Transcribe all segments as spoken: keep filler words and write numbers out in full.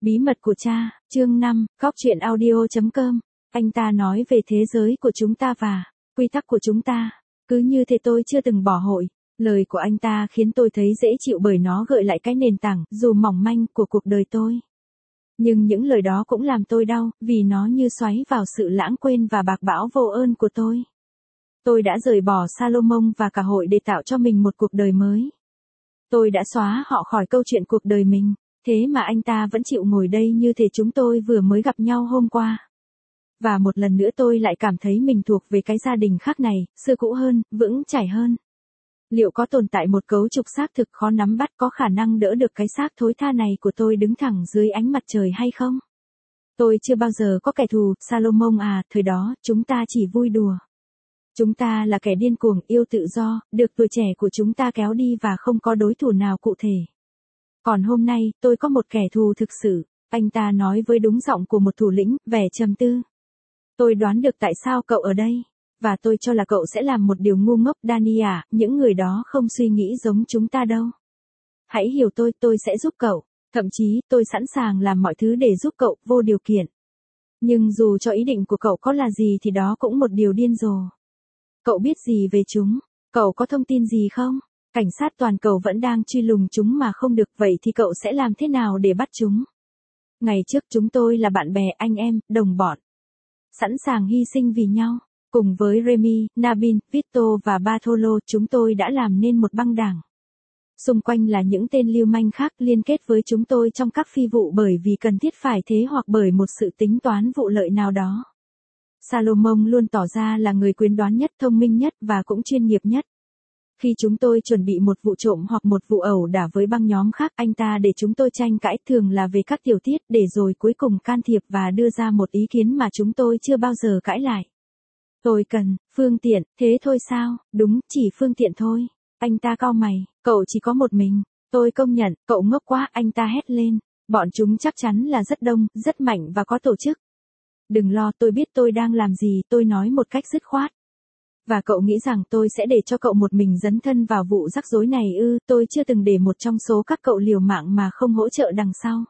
Bí mật của cha, chương năm, Cóc truyện audio chấm com. Anh ta nói về thế giới của chúng ta và quy tắc của chúng ta. Cứ như thế tôi chưa từng bỏ hội. Lời của anh ta khiến tôi thấy dễ chịu bởi nó gợi lại cái nền tảng, dù mỏng manh, của cuộc đời tôi. Nhưng những lời đó cũng làm tôi đau, vì nó như xoáy vào sự lãng quên và bạc bão vô ơn của tôi. Tôi đã rời bỏ Salomon và cả hội để tạo cho mình một cuộc đời mới. Tôi đã xóa họ khỏi câu chuyện cuộc đời mình. Thế mà anh ta vẫn chịu ngồi đây như thể chúng tôi vừa mới gặp nhau hôm qua. Và một lần nữa tôi lại cảm thấy mình thuộc về cái gia đình khác này, xưa cũ hơn, vững chãi hơn. Liệu có tồn tại một cấu trúc xác thực khó nắm bắt có khả năng đỡ được cái xác thối tha này của tôi đứng thẳng dưới ánh mặt trời hay không? Tôi chưa bao giờ có kẻ thù, Salomon à, thời đó, chúng ta chỉ vui đùa. Chúng ta là kẻ điên cuồng, yêu tự do, được tuổi trẻ của chúng ta kéo đi và không có đối thủ nào cụ thể. Còn hôm nay, tôi có một kẻ thù thực sự, anh ta nói với đúng giọng của một thủ lĩnh, vẻ trầm tư. Tôi đoán được tại sao cậu ở đây, và tôi cho là cậu sẽ làm một điều ngu ngốc, Danny à, những người đó không suy nghĩ giống chúng ta đâu. Hãy hiểu tôi, tôi sẽ giúp cậu, thậm chí tôi sẵn sàng làm mọi thứ để giúp cậu, vô điều kiện. Nhưng dù cho ý định của cậu có là gì thì đó cũng một điều điên rồ. Cậu biết gì về chúng? Cậu có thông tin gì không? Cảnh sát toàn cầu vẫn đang truy lùng chúng mà không được, vậy thì cậu sẽ làm thế nào để bắt chúng? Ngày trước chúng tôi là bạn bè, anh em, đồng bọn. Sẵn sàng hy sinh vì nhau. Cùng với Remy, Nabin, Vito và Bartolo, chúng tôi đã làm nên một băng đảng. Xung quanh là những tên lưu manh khác liên kết với chúng tôi trong các phi vụ bởi vì cần thiết phải thế hoặc bởi một sự tính toán vụ lợi nào đó. Salomon luôn tỏ ra là người quyết đoán nhất, thông minh nhất và cũng chuyên nghiệp nhất. Khi chúng tôi chuẩn bị một vụ trộm hoặc một vụ ẩu đả với băng nhóm khác, anh ta để chúng tôi tranh cãi, thường là về các tiểu tiết, để rồi cuối cùng can thiệp và đưa ra một ý kiến mà chúng tôi chưa bao giờ cãi lại. Tôi cần phương tiện, thế thôi sao? Đúng, chỉ phương tiện thôi. Anh ta cau mày, cậu chỉ có một mình. Tôi công nhận, cậu ngốc quá, anh ta hét lên. Bọn chúng chắc chắn là rất đông, rất mạnh và có tổ chức. Đừng lo, tôi biết tôi đang làm gì, tôi nói một cách dứt khoát. Và cậu nghĩ rằng tôi sẽ để cho cậu một mình dấn thân vào vụ rắc rối này ư? Tôi chưa từng để một trong số các cậu liều mạng mà không hỗ trợ đằng sau.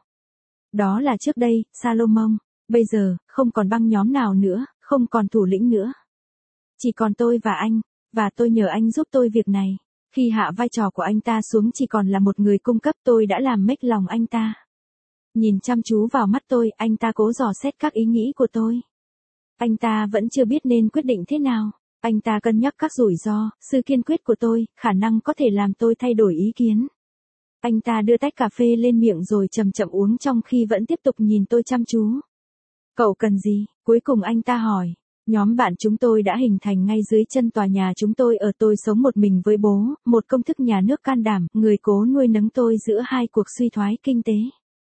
Đó là trước đây, Salomon. Bây giờ, không còn băng nhóm nào nữa, không còn thủ lĩnh nữa. Chỉ còn tôi và anh, và tôi nhờ anh giúp tôi việc này. Khi hạ vai trò của anh ta xuống chỉ còn là một người cung cấp, tôi đã làm mếch lòng anh ta. Nhìn chăm chú vào mắt tôi, anh ta cố dò xét các ý nghĩ của tôi. Anh ta vẫn chưa biết nên quyết định thế nào. Anh ta cân nhắc các rủi ro, sự kiên quyết của tôi, khả năng có thể làm tôi thay đổi ý kiến. Anh ta đưa tách cà phê lên miệng rồi chậm chậm uống trong khi vẫn tiếp tục nhìn tôi chăm chú. Cậu cần gì? Cuối cùng anh ta hỏi. Nhóm bạn chúng tôi đã hình thành ngay dưới chân tòa nhà chúng tôi ở. Tôi sống một mình với bố, một công thức nhà nước can đảm, người cố nuôi nấng tôi giữa hai cuộc suy thoái kinh tế.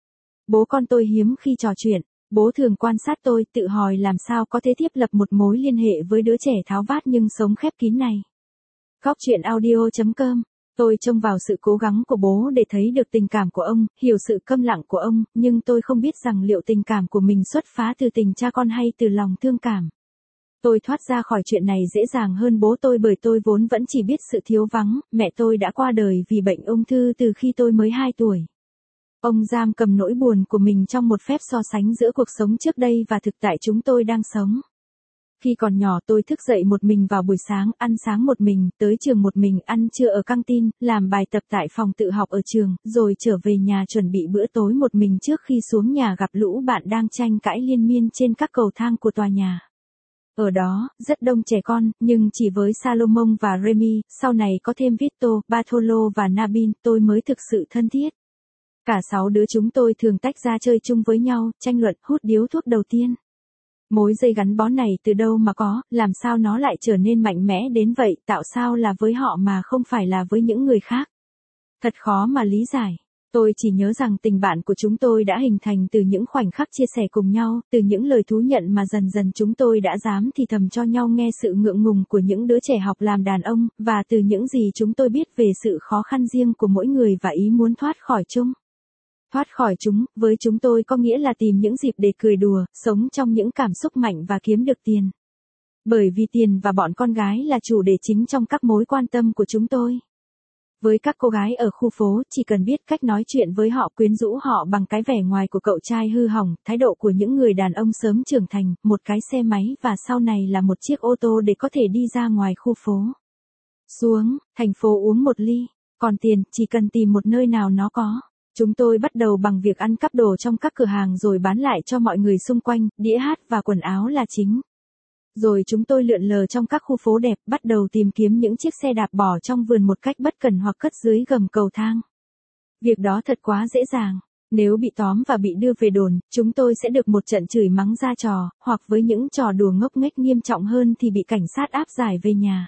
Bố con tôi hiếm khi trò chuyện. Bố thường quan sát tôi, tự hỏi làm sao có thể thiết lập một mối liên hệ với đứa trẻ tháo vát nhưng sống khép kín này. Cóc truyện audio chấm com. Tôi trông vào sự cố gắng của bố để thấy được tình cảm của ông, hiểu sự câm lặng của ông, nhưng tôi không biết rằng liệu tình cảm của mình xuất phát từ tình cha con hay từ lòng thương cảm. Tôi thoát ra khỏi chuyện này dễ dàng hơn bố tôi bởi tôi vốn vẫn chỉ biết sự thiếu vắng. Mẹ tôi đã qua đời vì bệnh ung thư từ khi tôi mới hai tuổi. Ông giam cầm nỗi buồn của mình trong một phép so sánh giữa cuộc sống trước đây và thực tại chúng tôi đang sống. Khi còn nhỏ tôi thức dậy một mình vào buổi sáng, ăn sáng một mình, tới trường một mình, ăn trưa ở căng tin, làm bài tập tại phòng tự học ở trường, rồi trở về nhà chuẩn bị bữa tối một mình trước khi xuống nhà gặp lũ bạn đang tranh cãi liên miên trên các cầu thang của tòa nhà. Ở đó, rất đông trẻ con, nhưng chỉ với Salomon và Remy, sau này có thêm Vito, Bartolo và Nabin, tôi mới thực sự thân thiết. Cả sáu đứa chúng tôi thường tách ra chơi chung với nhau, tranh luận, hút điếu thuốc đầu tiên. Mối dây gắn bó này từ đâu mà có, làm sao nó lại trở nên mạnh mẽ đến vậy, tạo sao là với họ mà không phải là với những người khác. Thật khó mà lý giải. Tôi chỉ nhớ rằng tình bạn của chúng tôi đã hình thành từ những khoảnh khắc chia sẻ cùng nhau, từ những lời thú nhận mà dần dần chúng tôi đã dám thì thầm cho nhau nghe sự ngượng ngùng của những đứa trẻ học làm đàn ông, và từ những gì chúng tôi biết về sự khó khăn riêng của mỗi người và ý muốn thoát khỏi chung. Thoát khỏi chúng, với chúng tôi có nghĩa là tìm những dịp để cười đùa, sống trong những cảm xúc mạnh và kiếm được tiền. Bởi vì tiền và bọn con gái là chủ đề chính trong các mối quan tâm của chúng tôi. Với các cô gái ở khu phố, chỉ cần biết cách nói chuyện với họ, quyến rũ họ bằng cái vẻ ngoài của cậu trai hư hỏng, thái độ của những người đàn ông sớm trưởng thành, một cái xe máy và sau này là một chiếc ô tô để có thể đi ra ngoài khu phố. Xuống, thành phố uống một ly, còn tiền, chỉ cần tìm một nơi nào nó có. Chúng tôi bắt đầu bằng việc ăn cắp đồ trong các cửa hàng rồi bán lại cho mọi người xung quanh, đĩa hát và quần áo là chính. Rồi chúng tôi lượn lờ trong các khu phố đẹp, bắt đầu tìm kiếm những chiếc xe đạp bỏ trong vườn một cách bất cần hoặc cất dưới gầm cầu thang. Việc đó thật quá dễ dàng. Nếu bị tóm và bị đưa về đồn, chúng tôi sẽ được một trận chửi mắng ra trò, hoặc với những trò đùa ngốc nghếch nghiêm trọng hơn thì bị cảnh sát áp giải về nhà.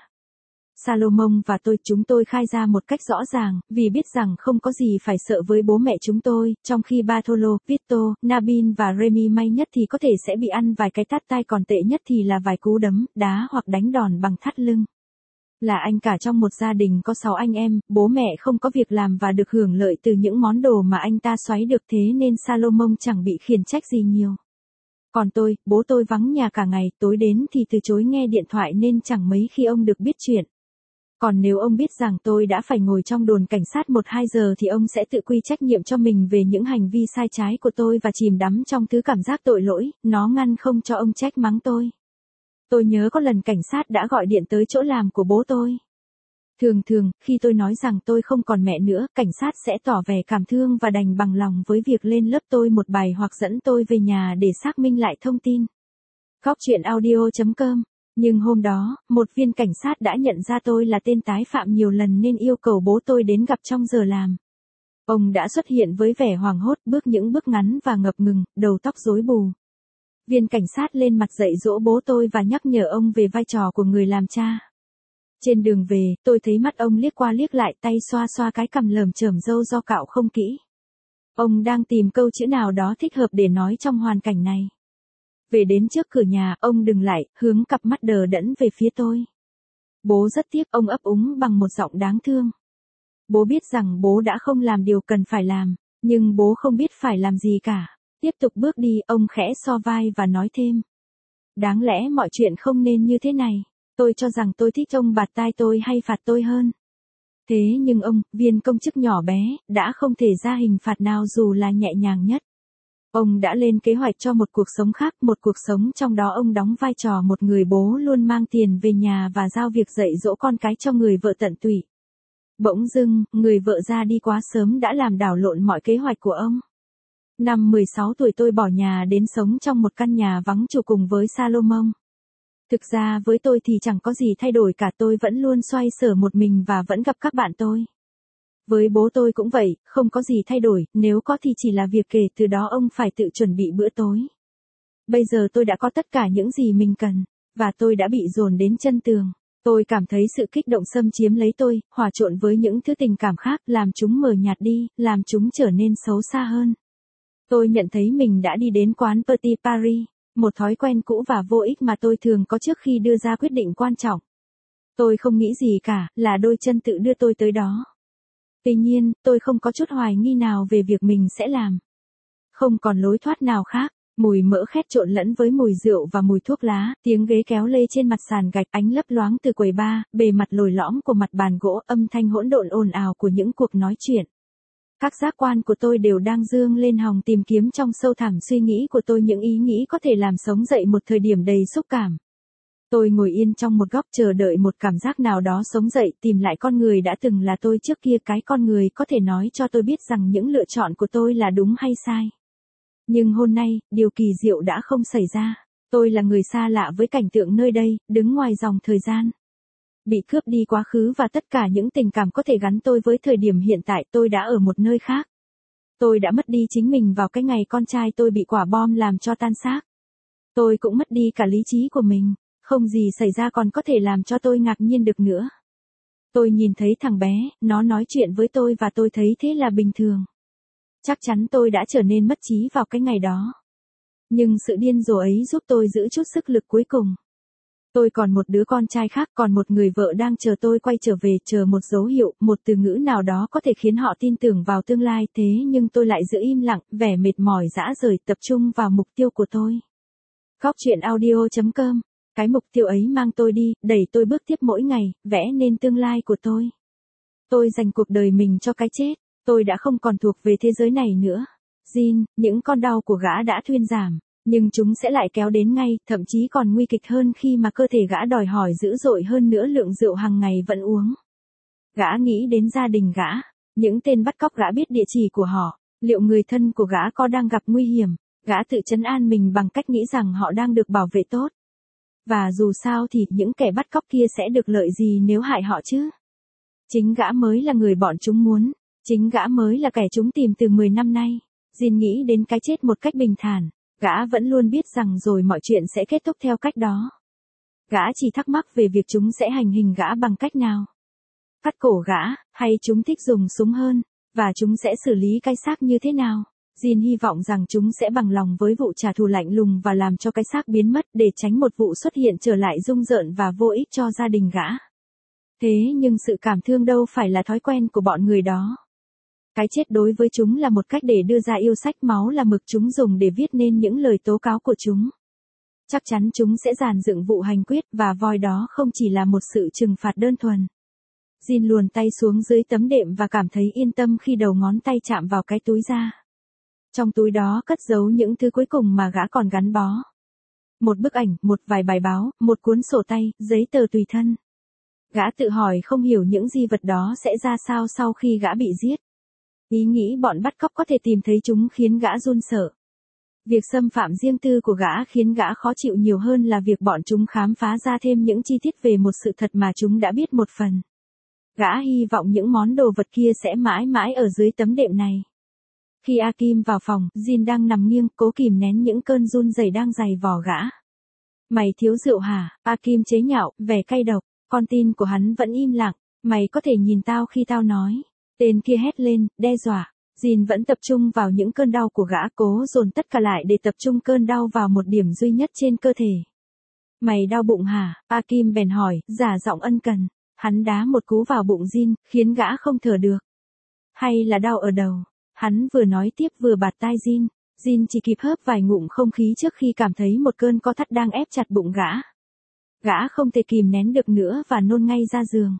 Salomon và tôi, chúng tôi khai ra một cách rõ ràng, vì biết rằng không có gì phải sợ với bố mẹ chúng tôi, trong khi Bartolo, Vito, Nabin và Remy may nhất thì có thể sẽ bị ăn vài cái tát tai, còn tệ nhất thì là vài cú đấm, đá hoặc đánh đòn bằng thắt lưng. Là anh cả trong một gia đình có sáu anh em, bố mẹ không có việc làm và được hưởng lợi từ những món đồ mà anh ta xoáy được, thế nên Salomon chẳng bị khiển trách gì nhiều. Còn tôi, bố tôi vắng nhà cả ngày, tối đến thì từ chối nghe điện thoại nên chẳng mấy khi ông được biết chuyện. Còn nếu ông biết rằng tôi đã phải ngồi trong đồn cảnh sát một hai giờ thì ông sẽ tự quy trách nhiệm cho mình về những hành vi sai trái của tôi và chìm đắm trong thứ cảm giác tội lỗi, nó ngăn không cho ông trách mắng tôi. Tôi nhớ có lần cảnh sát đã gọi điện tới chỗ làm của bố tôi. Thường thường, khi tôi nói rằng tôi không còn mẹ nữa, cảnh sát sẽ tỏ vẻ cảm thương và đành bằng lòng với việc lên lớp tôi một bài hoặc dẫn tôi về nhà để xác minh lại thông tin. Góc truyện audio chấm com. Nhưng hôm đó, một viên cảnh sát đã nhận ra tôi là tên tái phạm nhiều lần nên yêu cầu bố tôi đến gặp trong giờ làm. Ông đã xuất hiện với vẻ hoảng hốt, bước những bước ngắn và ngập ngừng, đầu tóc rối bù. Viên cảnh sát lên mặt dạy dỗ bố tôi và nhắc nhở ông về vai trò của người làm cha. Trên đường về, tôi thấy mắt ông liếc qua liếc lại, tay xoa xoa cái cằm lởm chởm râu do cạo không kỹ. Ông đang tìm câu chữ nào đó thích hợp để nói trong hoàn cảnh này. Về đến trước cửa nhà, ông dừng lại, hướng cặp mắt đờ đẫn về phía tôi. Bố rất tiếc, ông ấp úng bằng một giọng đáng thương. Bố biết rằng bố đã không làm điều cần phải làm, nhưng bố không biết phải làm gì cả. Tiếp tục bước đi, ông khẽ so vai và nói thêm. Đáng lẽ mọi chuyện không nên như thế này. Tôi cho rằng tôi thích ông bạt tai tôi hay phạt tôi hơn. Thế nhưng ông, viên công chức nhỏ bé, đã không thể ra hình phạt nào dù là nhẹ nhàng nhất. Ông đã lên kế hoạch cho một cuộc sống khác, một cuộc sống trong đó ông đóng vai trò một người bố luôn mang tiền về nhà và giao việc dạy dỗ con cái cho người vợ tận tụy. Bỗng dưng, người vợ ra đi quá sớm đã làm đảo lộn mọi kế hoạch của ông. Năm mười sáu tuổi tôi bỏ nhà đến sống trong một căn nhà vắng chủ cùng với Salomon. Thực ra với tôi thì chẳng có gì thay đổi cả, tôi vẫn luôn xoay sở một mình và vẫn gặp các bạn tôi. Với bố tôi cũng vậy, không có gì thay đổi, nếu có thì chỉ là việc kể từ đó ông phải tự chuẩn bị bữa tối. Bây giờ tôi đã có tất cả những gì mình cần, và tôi đã bị dồn đến chân tường. Tôi cảm thấy sự kích động xâm chiếm lấy tôi, hòa trộn với những thứ tình cảm khác, làm chúng mờ nhạt đi, làm chúng trở nên xấu xa hơn. Tôi nhận thấy mình đã đi đến quán Petit Paris, một thói quen cũ và vô ích mà tôi thường có trước khi đưa ra quyết định quan trọng. Tôi không nghĩ gì cả, là đôi chân tự đưa tôi tới đó. Tuy nhiên, tôi không có chút hoài nghi nào về việc mình sẽ làm. Không còn lối thoát nào khác, mùi mỡ khét trộn lẫn với mùi rượu và mùi thuốc lá, tiếng ghế kéo lê trên mặt sàn gạch, ánh lấp loáng từ quầy bar, bề mặt lồi lõm của mặt bàn gỗ, âm thanh hỗn độn ồn ào của những cuộc nói chuyện. Các giác quan của tôi đều đang dương lên hòng tìm kiếm trong sâu thẳm suy nghĩ của tôi những ý nghĩ có thể làm sống dậy một thời điểm đầy xúc cảm. Tôi ngồi yên trong một góc chờ đợi một cảm giác nào đó sống dậy, tìm lại con người đã từng là tôi trước kia, cái con người có thể nói cho tôi biết rằng những lựa chọn của tôi là đúng hay sai. Nhưng hôm nay, điều kỳ diệu đã không xảy ra. Tôi là người xa lạ với cảnh tượng nơi đây, đứng ngoài dòng thời gian. Bị cướp đi quá khứ và tất cả những tình cảm có thể gắn tôi với thời điểm hiện tại, tôi đã ở một nơi khác. Tôi đã mất đi chính mình vào cái ngày con trai tôi bị quả bom làm cho tan xác. Tôi cũng mất đi cả lý trí của mình. Không gì xảy ra còn có thể làm cho tôi ngạc nhiên được nữa. Tôi nhìn thấy thằng bé, nó nói chuyện với tôi và tôi thấy thế là bình thường. Chắc chắn tôi đã trở nên mất trí vào cái ngày đó. Nhưng sự điên rồ ấy giúp tôi giữ chút sức lực cuối cùng. Tôi còn một đứa con trai khác, còn một người vợ đang chờ tôi quay trở về, chờ một dấu hiệu, một từ ngữ nào đó có thể khiến họ tin tưởng vào tương lai, thế nhưng tôi lại giữ im lặng, vẻ mệt mỏi rã rời, tập trung vào mục tiêu của tôi. Góc truyện audio chấm com. Cái mục tiêu ấy mang tôi đi, đẩy tôi bước tiếp mỗi ngày, vẽ nên tương lai của tôi. Tôi dành cuộc đời mình cho cái chết. Tôi đã không còn thuộc về thế giới này nữa. Jin, những con đau của gã đã thuyên giảm, nhưng chúng sẽ lại kéo đến ngay, thậm chí còn nguy kịch hơn khi mà cơ thể gã đòi hỏi dữ dội hơn nữa lượng rượu hàng ngày vẫn uống. Gã nghĩ đến gia đình gã, những tên bắt cóc gã biết địa chỉ của họ, liệu người thân của gã có đang gặp nguy hiểm, gã tự trấn an mình bằng cách nghĩ rằng họ đang được bảo vệ tốt. Và dù sao thì những kẻ bắt cóc kia sẽ được lợi gì nếu hại họ chứ? Chính gã mới là người bọn chúng muốn, chính gã mới là kẻ chúng tìm từ mười năm nay. Jin nghĩ đến cái chết một cách bình thản, gã vẫn luôn biết rằng rồi mọi chuyện sẽ kết thúc theo cách đó. Gã chỉ thắc mắc về việc chúng sẽ hành hình gã bằng cách nào. Cắt cổ gã, hay chúng thích dùng súng hơn, và chúng sẽ xử lý cái xác như thế nào. Jin hy vọng rằng chúng sẽ bằng lòng với vụ trả thù lạnh lùng và làm cho cái xác biến mất để tránh một vụ xuất hiện trở lại rung rợn và vô ích cho gia đình gã. Thế nhưng sự cảm thương đâu phải là thói quen của bọn người đó. Cái chết đối với chúng là một cách để đưa ra yêu sách, máu là mực chúng dùng để viết nên những lời tố cáo của chúng. Chắc chắn chúng sẽ dàn dựng vụ hành quyết và voi đó không chỉ là một sự trừng phạt đơn thuần. Jin luồn tay xuống dưới tấm đệm và cảm thấy yên tâm khi đầu ngón tay chạm vào cái túi da. Trong túi đó cất giấu những thứ cuối cùng mà gã còn gắn bó. Một bức ảnh, một vài bài báo, một cuốn sổ tay, giấy tờ tùy thân. Gã tự hỏi không hiểu những di vật đó sẽ ra sao sau khi gã bị giết. Ý nghĩ bọn bắt cóc có thể tìm thấy chúng khiến gã run sợ. Việc xâm phạm riêng tư của gã khiến gã khó chịu nhiều hơn là việc bọn chúng khám phá ra thêm những chi tiết về một sự thật mà chúng đã biết một phần. Gã hy vọng những món đồ vật kia sẽ mãi mãi ở dưới tấm đệm này. Khi A Kim vào phòng, Jin đang nằm nghiêng, cố kìm nén những cơn run rẩy đang dày vò gã. Mày thiếu rượu hả? A Kim chế nhạo, vẻ cay độc. Con tin của hắn vẫn im lặng. Mày có thể nhìn tao khi tao nói. Tên kia hét lên, đe dọa. Jin vẫn tập trung vào những cơn đau của gã, cố dồn tất cả lại để tập trung cơn đau vào một điểm duy nhất trên cơ thể. Mày đau bụng hả? A Kim bèn hỏi, giả giọng ân cần. Hắn đá một cú vào bụng Jin, khiến gã không thở được. Hay là đau ở đầu? Hắn vừa nói tiếp vừa bạt tai Jin. Jin chỉ kịp hớp vài ngụm không khí trước khi cảm thấy một cơn co thắt đang ép chặt bụng gã. Gã không thể kìm nén được nữa và nôn ngay ra giường.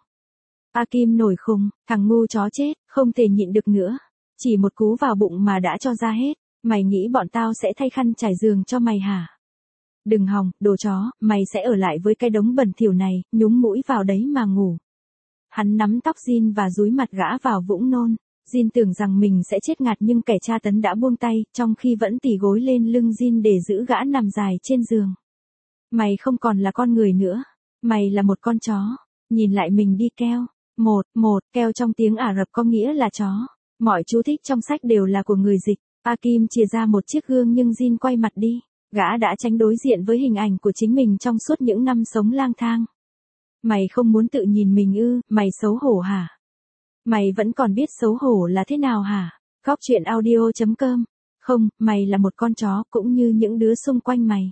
A Kim nổi khùng, thằng ngu chó chết, không thể nhịn được nữa. Chỉ một cú vào bụng mà đã cho ra hết. Mày nghĩ bọn tao sẽ thay khăn trải giường cho mày hả? Đừng hòng, đồ chó, mày sẽ ở lại với cái đống bẩn thỉu này, nhúng mũi vào đấy mà ngủ. Hắn nắm tóc Jin và dúi mặt gã vào vũng nôn. Jin tưởng rằng mình sẽ chết ngạt nhưng kẻ tra tấn đã buông tay, trong khi vẫn tỉ gối lên lưng Jin để giữ gã nằm dài trên giường. Mày không còn là con người nữa. Mày là một con chó. Nhìn lại mình đi keo. Một, một, keo trong tiếng Ả Rập có nghĩa là chó. Mọi chú thích trong sách đều là của người dịch. A Kim chìa ra một chiếc gương nhưng Jin quay mặt đi. Gã đã tránh đối diện với hình ảnh của chính mình trong suốt những năm sống lang thang. Mày không muốn tự nhìn mình ư? Mày xấu hổ hả? Mày vẫn còn biết xấu hổ là thế nào hả? Góc truyện audio chấm com. Không, mày là một con chó cũng như những đứa xung quanh mày.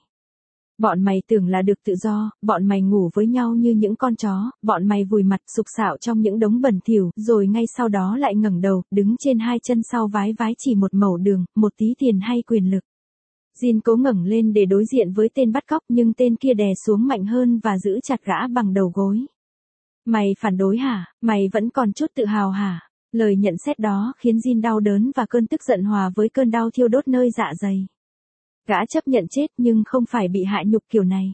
Bọn mày tưởng là được tự do, bọn mày ngủ với nhau như những con chó, bọn mày vùi mặt sục sạo trong những đống bẩn thỉu, rồi ngay sau đó lại ngẩng đầu, đứng trên hai chân sau vái vái chỉ một mẩu đường, một tí tiền hay quyền lực. Jin cố ngẩng lên để đối diện với tên bắt cóc nhưng tên kia đè xuống mạnh hơn và giữ chặt gã bằng đầu gối. Mày phản đối hả? Mày vẫn còn chút tự hào hả? Lời nhận xét đó khiến Jin đau đớn và cơn tức giận hòa với cơn đau thiêu đốt nơi dạ dày. Gã chấp nhận chết nhưng không phải bị hạ nhục kiểu này.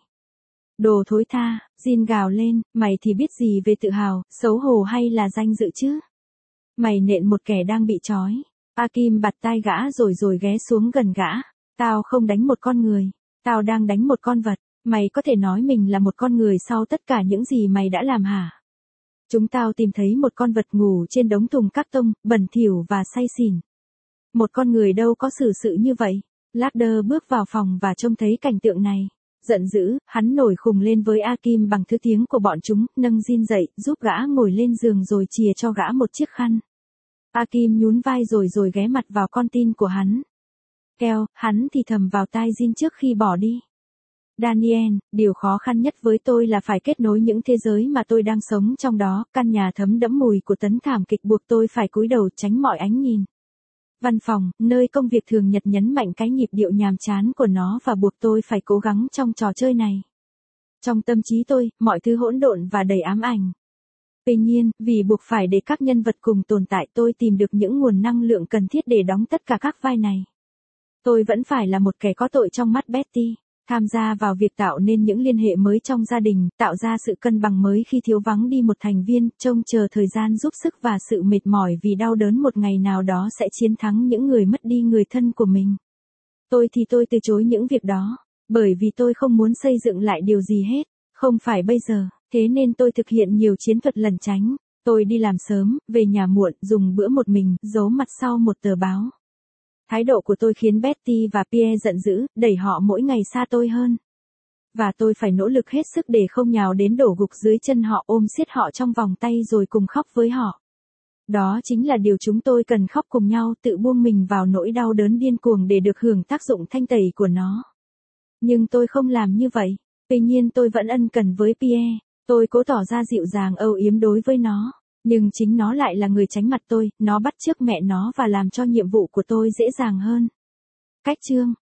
Đồ thối tha, Jin gào lên, mày thì biết gì về tự hào, xấu hổ hay là danh dự chứ? Mày nện một kẻ đang bị trói. A Kim bạt tai gã rồi rồi ghé xuống gần gã. Tao không đánh một con người. Tao đang đánh một con vật. Mày có thể nói mình là một con người sau tất cả những gì mày đã làm hả? Chúng tao tìm thấy một con vật ngủ trên đống thùng các tông, bẩn thỉu và say xỉn. Một con người đâu có xử sự như vậy. Larder bước vào phòng và trông thấy cảnh tượng này. Giận dữ, hắn nổi khùng lên với A Kim bằng thứ tiếng của bọn chúng, nâng Jin dậy, giúp gã ngồi lên giường rồi chìa cho gã một chiếc khăn. A Kim nhún vai rồi rồi ghé mặt vào con tin của hắn. Keo, hắn thì thầm vào tai Jin trước khi bỏ đi. Daniel, điều khó khăn nhất với tôi là phải kết nối những thế giới mà tôi đang sống trong đó, căn nhà thấm đẫm mùi của tấn thảm kịch buộc tôi phải cúi đầu tránh mọi ánh nhìn. Văn phòng, nơi công việc thường nhật nhấn mạnh cái nhịp điệu nhàm chán của nó và buộc tôi phải cố gắng trong trò chơi này. Trong tâm trí tôi, mọi thứ hỗn độn và đầy ám ảnh. Tuy nhiên, vì buộc phải để các nhân vật cùng tồn tại tôi tìm được những nguồn năng lượng cần thiết để đóng tất cả các vai này. Tôi vẫn phải là một kẻ có tội trong mắt Betty, tham gia vào việc tạo nên những liên hệ mới trong gia đình, tạo ra sự cân bằng mới khi thiếu vắng đi một thành viên, trông chờ thời gian giúp sức và sự mệt mỏi vì đau đớn một ngày nào đó sẽ chiến thắng những người mất đi người thân của mình. Tôi thì tôi từ chối những việc đó, bởi vì tôi không muốn xây dựng lại điều gì hết, không phải bây giờ, thế nên tôi thực hiện nhiều chiến thuật lẩn tránh. Tôi đi làm sớm, về nhà muộn, dùng bữa một mình, giấu mặt sau một tờ báo. Thái độ của tôi khiến Betty và Pierre giận dữ, đẩy họ mỗi ngày xa tôi hơn. Và tôi phải nỗ lực hết sức để không nhào đến đổ gục dưới chân họ, ôm siết họ trong vòng tay rồi cùng khóc với họ. Đó chính là điều chúng tôi cần, khóc cùng nhau, tự buông mình vào nỗi đau đớn điên cuồng để được hưởng tác dụng thanh tẩy của nó. Nhưng tôi không làm như vậy. Tuy nhiên tôi vẫn ân cần với Pierre. Tôi cố tỏ ra dịu dàng âu yếm đối với nó. Nhưng chính nó lại là người tránh mặt tôi, nó bắt chước mẹ nó và làm cho nhiệm vụ của tôi dễ dàng hơn. Cách chương